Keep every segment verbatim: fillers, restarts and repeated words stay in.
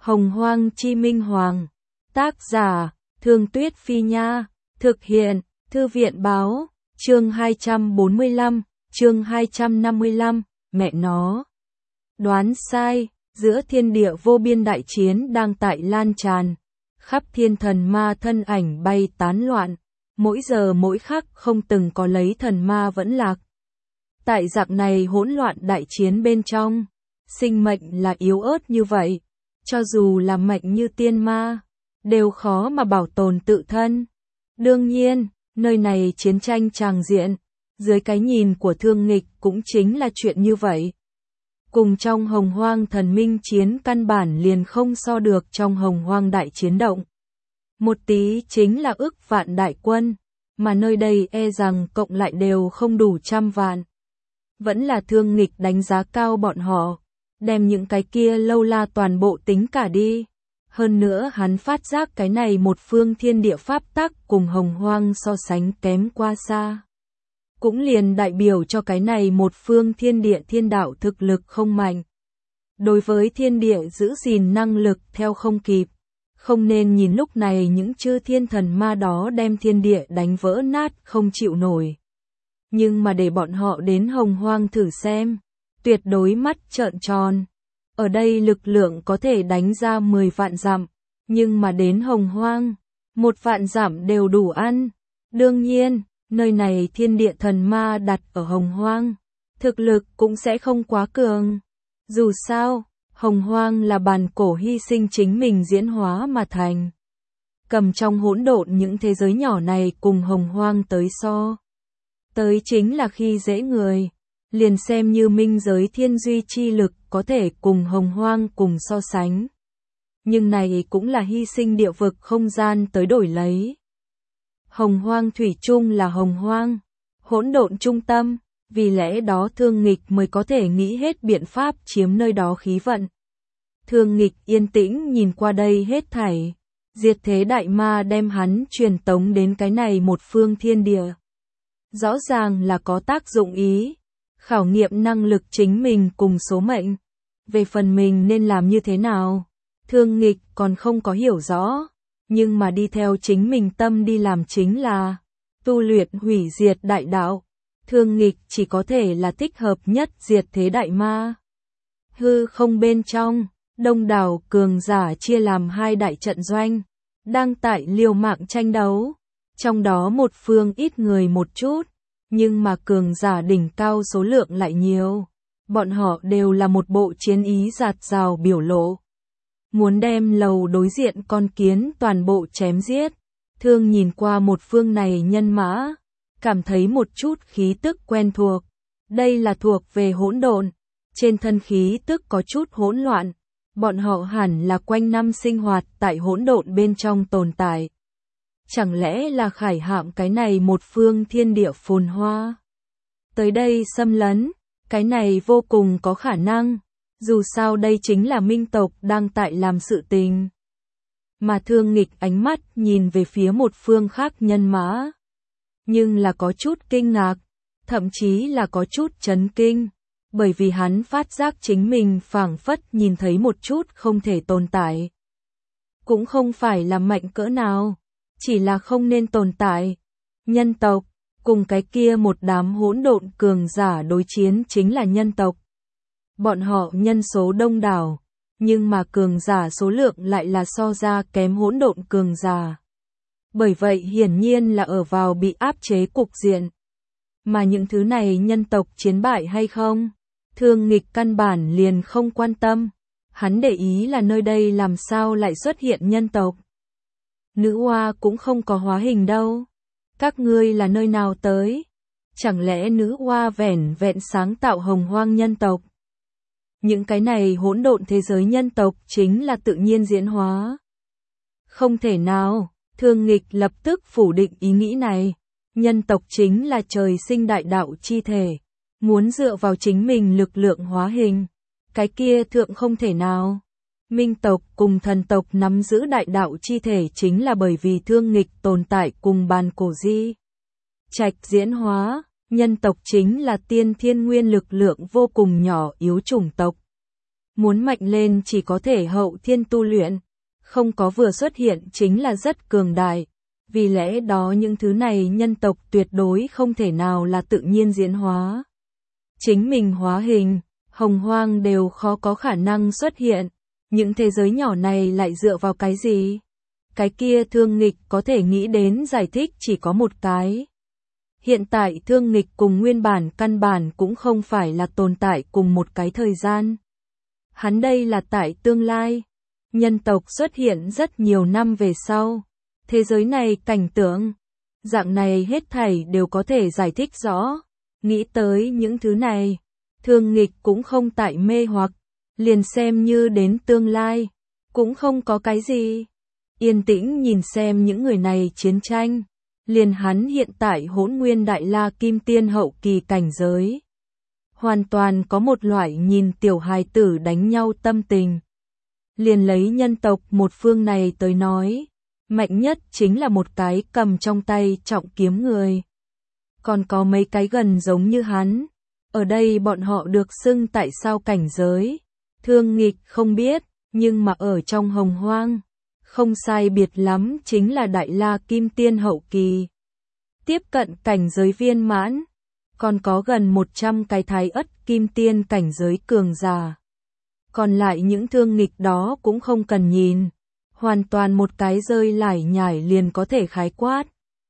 Hồng Hoang Chi Minh Hoàng. Tác giả, Thương Tuyết Phi Nha. Thực hiện, Thư viện Báo. Chương hai trăm bốn mươi lăm, chương hai trăm năm mươi lăm, mẹ nó. Đoán sai, giữa thiên địa vô biên đại chiến đang tại lan tràn. Khắp thiên thần ma thân ảnh bay tán loạn. Mỗi giờ mỗi khắc không từng có lấy thần ma vẫn lạc. Tại giặc này hỗn loạn đại chiến bên trong, sinh mệnh là yếu ớt như vậy. Cho dù là mệnh như tiên ma, đều khó mà bảo tồn tự thân. Đương nhiên, nơi này chiến tranh tràng diện, dưới cái nhìn của Thương Nghịch cũng chính là chuyện như vậy. Cùng trong Hồng Hoang thần minh chiến căn bản liền không so được trong Hồng Hoang đại chiến động. Một tí chính là ức vạn đại quân, mà nơi đây e rằng cộng lại đều không đủ trăm vạn. Vẫn là Thương Nghịch đánh giá cao bọn họ, đem những cái kia lâu la toàn bộ tính cả đi. Hơn nữa hắn phát giác cái này một phương thiên địa pháp tắc cùng Hồng Hoang so sánh kém quá xa. Cũng liền đại biểu cho cái này một phương thiên địa thiên đạo thực lực không mạnh. Đối với thiên địa giữ gìn năng lực theo không kịp. Không nên nhìn lúc này những chư thiên thần ma đó đem thiên địa đánh vỡ nát không chịu nổi. Nhưng mà để bọn họ đến Hồng Hoang thử xem, tuyệt đối mắt trợn tròn. Ở đây lực lượng có thể đánh ra mười vạn dặm, nhưng mà đến Hồng Hoang, một vạn dặm đều đủ ăn. Đương nhiên, nơi này thiên địa thần ma đặt ở Hồng Hoang, thực lực cũng sẽ không quá cường. Dù sao, Hồng Hoang là bàn cổ hy sinh chính mình diễn hóa mà thành. Cầm trong hỗn độn những thế giới nhỏ này cùng Hồng Hoang tới so. Tới chính là khi dễ người, liền xem như minh giới thiên duy chi lực có thể cùng Hồng Hoang cùng so sánh. Nhưng này cũng là hy sinh địa vực không gian tới đổi lấy. Hồng Hoang thủy chung là Hồng Hoang, hỗn độn trung tâm, vì lẽ đó Thương Nghịch mới có thể nghĩ hết biện pháp chiếm nơi đó khí vận. Thương Nghịch yên tĩnh nhìn qua đây hết thảy, diệt thế đại ma đem hắn truyền tống đến cái này một phương thiên địa. Rõ ràng là có tác dụng ý, khảo nghiệm năng lực chính mình cùng số mệnh. Về phần mình nên làm như thế nào, Thương Nghịch còn không có hiểu rõ, nhưng mà đi theo chính mình tâm đi làm chính là tu luyện hủy diệt đại đạo. Thương Nghịch chỉ có thể là thích hợp nhất diệt thế đại ma. Hư không bên trong, đông đảo cường giả chia làm hai đại trận doanh, đang tại liều mạng tranh đấu. Trong đó một phương ít người một chút, nhưng mà cường giả đỉnh cao số lượng lại nhiều. Bọn họ đều là một bộ chiến ý dạt dào biểu lộ. Muốn đem lầu đối diện con kiến toàn bộ chém giết. Thương nhìn qua một phương này nhân mã, cảm thấy một chút khí tức quen thuộc. Đây là thuộc về hỗn độn, trên thân khí tức có chút hỗn loạn. Bọn họ hẳn là quanh năm sinh hoạt tại hỗn độn bên trong tồn tại. Chẳng lẽ là khải hạm cái này một phương thiên địa phồn hoa? Tới đây xâm lấn, cái này vô cùng có khả năng. Dù sao đây chính là minh tộc đang tại làm sự tình. Mà Thương Nghịch ánh mắt nhìn về phía một phương khác nhân mã. Nhưng là có chút kinh ngạc, thậm chí là có chút chấn kinh. Bởi vì hắn phát giác chính mình phảng phất nhìn thấy một chút không thể tồn tại. Cũng không phải là mạnh cỡ nào, chỉ là không nên tồn tại. Nhân tộc, cùng cái kia một đám hỗn độn cường giả đối chiến chính là nhân tộc. Bọn họ nhân số đông đảo, nhưng mà cường giả số lượng lại là so ra kém hỗn độn cường giả. Bởi vậy hiển nhiên là ở vào bị áp chế cục diện. Mà những thứ này nhân tộc chiến bại hay không, Thương Nghịch căn bản liền không quan tâm. Hắn để ý là nơi đây làm sao lại xuất hiện nhân tộc. Nữ oa cũng không có hóa hình đâu. Các ngươi là nơi nào tới? Chẳng lẽ nữ oa vẻn vẹn sáng tạo Hồng Hoang nhân tộc? Những cái này hỗn độn thế giới nhân tộc chính là tự nhiên diễn hóa. Không thể nào, Thương Nghịch lập tức phủ định ý nghĩ này. Nhân tộc chính là trời sinh đại đạo chi thể. Muốn dựa vào chính mình lực lượng hóa hình. Cái kia thượng không thể nào. Minh tộc cùng thần tộc nắm giữ đại đạo chi thể chính là bởi vì Thương Nghịch tồn tại cùng bàn cổ di trạch diễn hóa. Nhân tộc chính là tiên thiên nguyên lực lượng vô cùng nhỏ yếu chủng tộc. muốn mạnh lên chỉ có thể hậu thiên tu luyện, không có vừa xuất hiện chính là rất cường đại. Vì lẽ đó những thứ này nhân tộc tuyệt đối không thể nào là tự nhiên diễn hóa. Chính mình hóa hình, hồng hoang đều khó có khả năng xuất hiện. Những thế giới nhỏ này lại dựa vào cái gì? Cái kia Thương Nghịch có thể nghĩ đến giải thích chỉ có một cái. Hiện tại Thương Nghịch cùng nguyên bản căn bản cũng không phải là tồn tại cùng một cái thời gian. Hắn đây là tại tương lai. Nhân tộc xuất hiện rất nhiều năm về sau. Thế giới này cảnh tượng, dạng này hết thảy đều có thể giải thích rõ. Nghĩ tới những thứ này, Thương Nghịch cũng không tại mê hoặc, liền xem như đến tương lai, cũng không có cái gì. Yên tĩnh nhìn xem những người này chiến tranh, liền hắn hiện tại Hỗn Nguyên Đại La Kim Tiên hậu kỳ cảnh giới. Hoàn toàn có một loại nhìn tiểu hài tử đánh nhau tâm tình. Liền lấy nhân tộc một phương này tới nói, mạnh nhất chính là một cái cầm trong tay trọng kiếm người. Còn có mấy cái gần giống như hắn. Ở đây bọn họ được xưng tại sao cảnh giới. Thương Nghịch không biết, nhưng mà ở trong hồng hoang, không sai biệt lắm chính là Đại La Kim Tiên hậu kỳ. Tiếp cận cảnh giới viên mãn, còn có gần một trăm cái Thái Ất Kim Tiên cảnh giới cường giả. Còn lại những Thương Nghịch đó cũng không cần nhìn, hoàn toàn một cái rơi lải nhải liền có thể khái quát.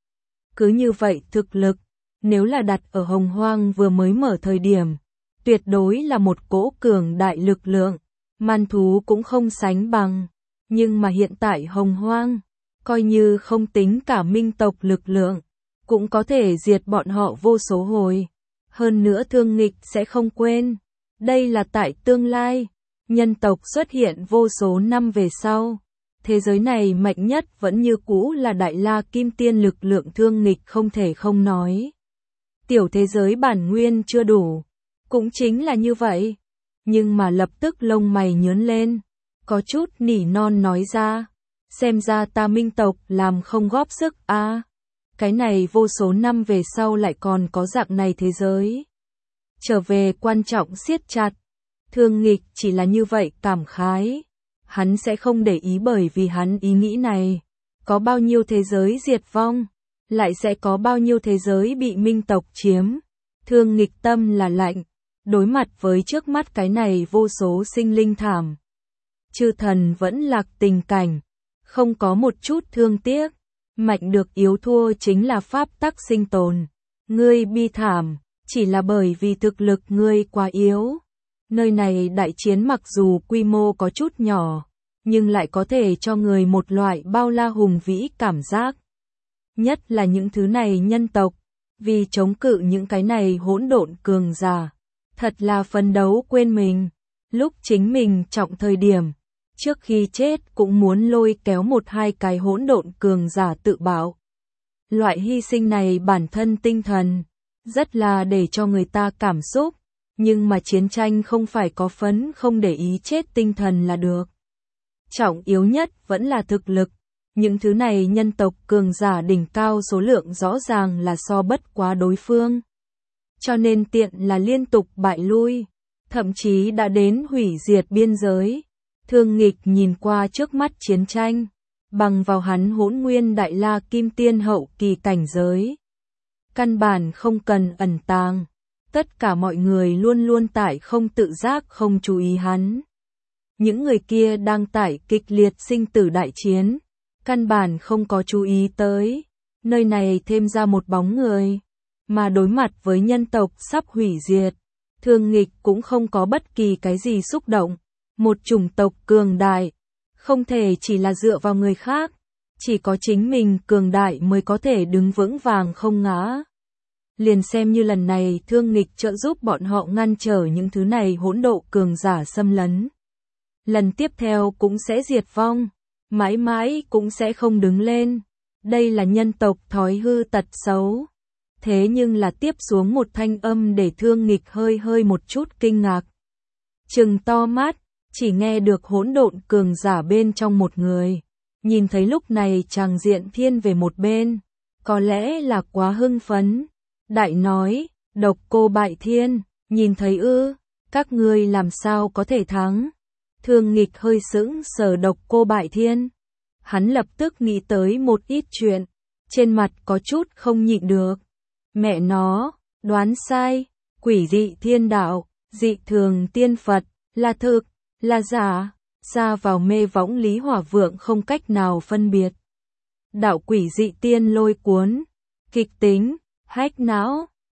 Cứ như vậy thực lực, nếu là đặt ở hồng hoang vừa mới mở thời điểm, tuyệt đối là một cỗ cường đại lực lượng, man thú cũng không sánh bằng. Nhưng mà hiện tại hồng hoang, coi như không tính cả minh tộc lực lượng, cũng có thể diệt bọn họ vô số hồi. Hơn nữa Thương Nghịch sẽ không quên, đây là tại tương lai, nhân tộc xuất hiện vô số năm về sau. Thế giới này mạnh nhất vẫn như cũ là Đại La Kim Tiên lực lượng Thương Nghịch không thể không nói. Tiểu thế giới bản nguyên chưa đủ, cũng chính là như vậy. Nhưng mà lập tức lông mày nhướng lên, có chút nỉ non nói ra, xem ra ta minh tộc làm không góp sức a. À, cái này vô số năm về sau lại còn có dạng này thế giới. Trở về quan trọng siết chặt, Thương Nghịch chỉ là như vậy cảm khái. Hắn sẽ không để ý bởi vì hắn ý nghĩ này, có bao nhiêu thế giới diệt vong, lại sẽ có bao nhiêu thế giới bị minh tộc chiếm. Thương Nghịch tâm là lạnh, đối mặt với trước mắt cái này vô số sinh linh thảm. Chư thần vẫn lạc tình cảnh, không có một chút thương tiếc, mạnh được yếu thua chính là pháp tắc sinh tồn. Ngươi bi thảm, chỉ là bởi vì thực lực ngươi quá yếu. Nơi này đại chiến mặc dù quy mô có chút nhỏ, nhưng lại có thể cho người một loại bao la hùng vĩ cảm giác. Nhất là những thứ này nhân tộc, vì chống cự những cái này hỗn độn cường giả, thật là phấn đấu quên mình. Lúc chính mình trọng thời điểm, trước khi chết cũng muốn lôi kéo một hai cái hỗn độn cường giả tự bảo. Loại hy sinh này bản thân tinh thần, rất là để cho người ta cảm xúc. Nhưng mà chiến tranh không phải có phấn không để ý chết tinh thần là được. Trọng yếu nhất vẫn là thực lực. Những thứ này nhân tộc cường giả đỉnh cao số lượng rõ ràng là so bất quá đối phương. Cho nên tiện là liên tục bại lui, thậm chí đã đến hủy diệt biên giới. Thương Nghịch nhìn qua trước mắt chiến tranh, bằng vào hắn Hỗn Nguyên Đại La Kim Tiên hậu kỳ cảnh giới. Căn bản không cần ẩn tàng. Tất cả mọi người luôn luôn tại không tự giác không chú ý hắn. Những người kia đang tại kịch liệt sinh tử đại chiến, căn bản không có chú ý tới. Nơi này thêm ra một bóng người, mà đối mặt với nhân tộc sắp hủy diệt, Thương Nghịch cũng không có bất kỳ cái gì xúc động. Một chủng tộc cường đại, không thể chỉ là dựa vào người khác, chỉ có chính mình cường đại mới có thể đứng vững vàng không ngã. Liền xem như lần này Thương Nghịch trợ giúp bọn họ ngăn trở những thứ này hỗn độ cường giả xâm lấn. Lần tiếp theo cũng sẽ diệt vong, mãi mãi cũng sẽ không đứng lên. Đây là nhân tộc thói hư tật xấu. Thế nhưng là tiếp xuống một thanh âm để Thương Nghịch hơi hơi một chút kinh ngạc. Trừng to mắt, chỉ nghe được hỗn độn cường giả bên trong một người. Nhìn thấy lúc này tràng diện thiên về một bên, có lẽ là quá hưng phấn. Đại nói, Độc Cô Bại Thiên, nhìn thấy ư, Các ngươi làm sao có thể thắng? Thương Nghịch hơi sững sờ Độc Cô Bại Thiên. Hắn lập tức nghĩ tới một ít chuyện, trên mặt có chút không nhịn được. Mẹ nó, đoán sai, quỷ dị thiên đạo, dị thường tiên Phật, là thực, là giả, ra vào mê võng Lý Hỏa Vượng không cách nào phân biệt. Đạo quỷ dị tiên lôi cuốn, kịch tính, hách não,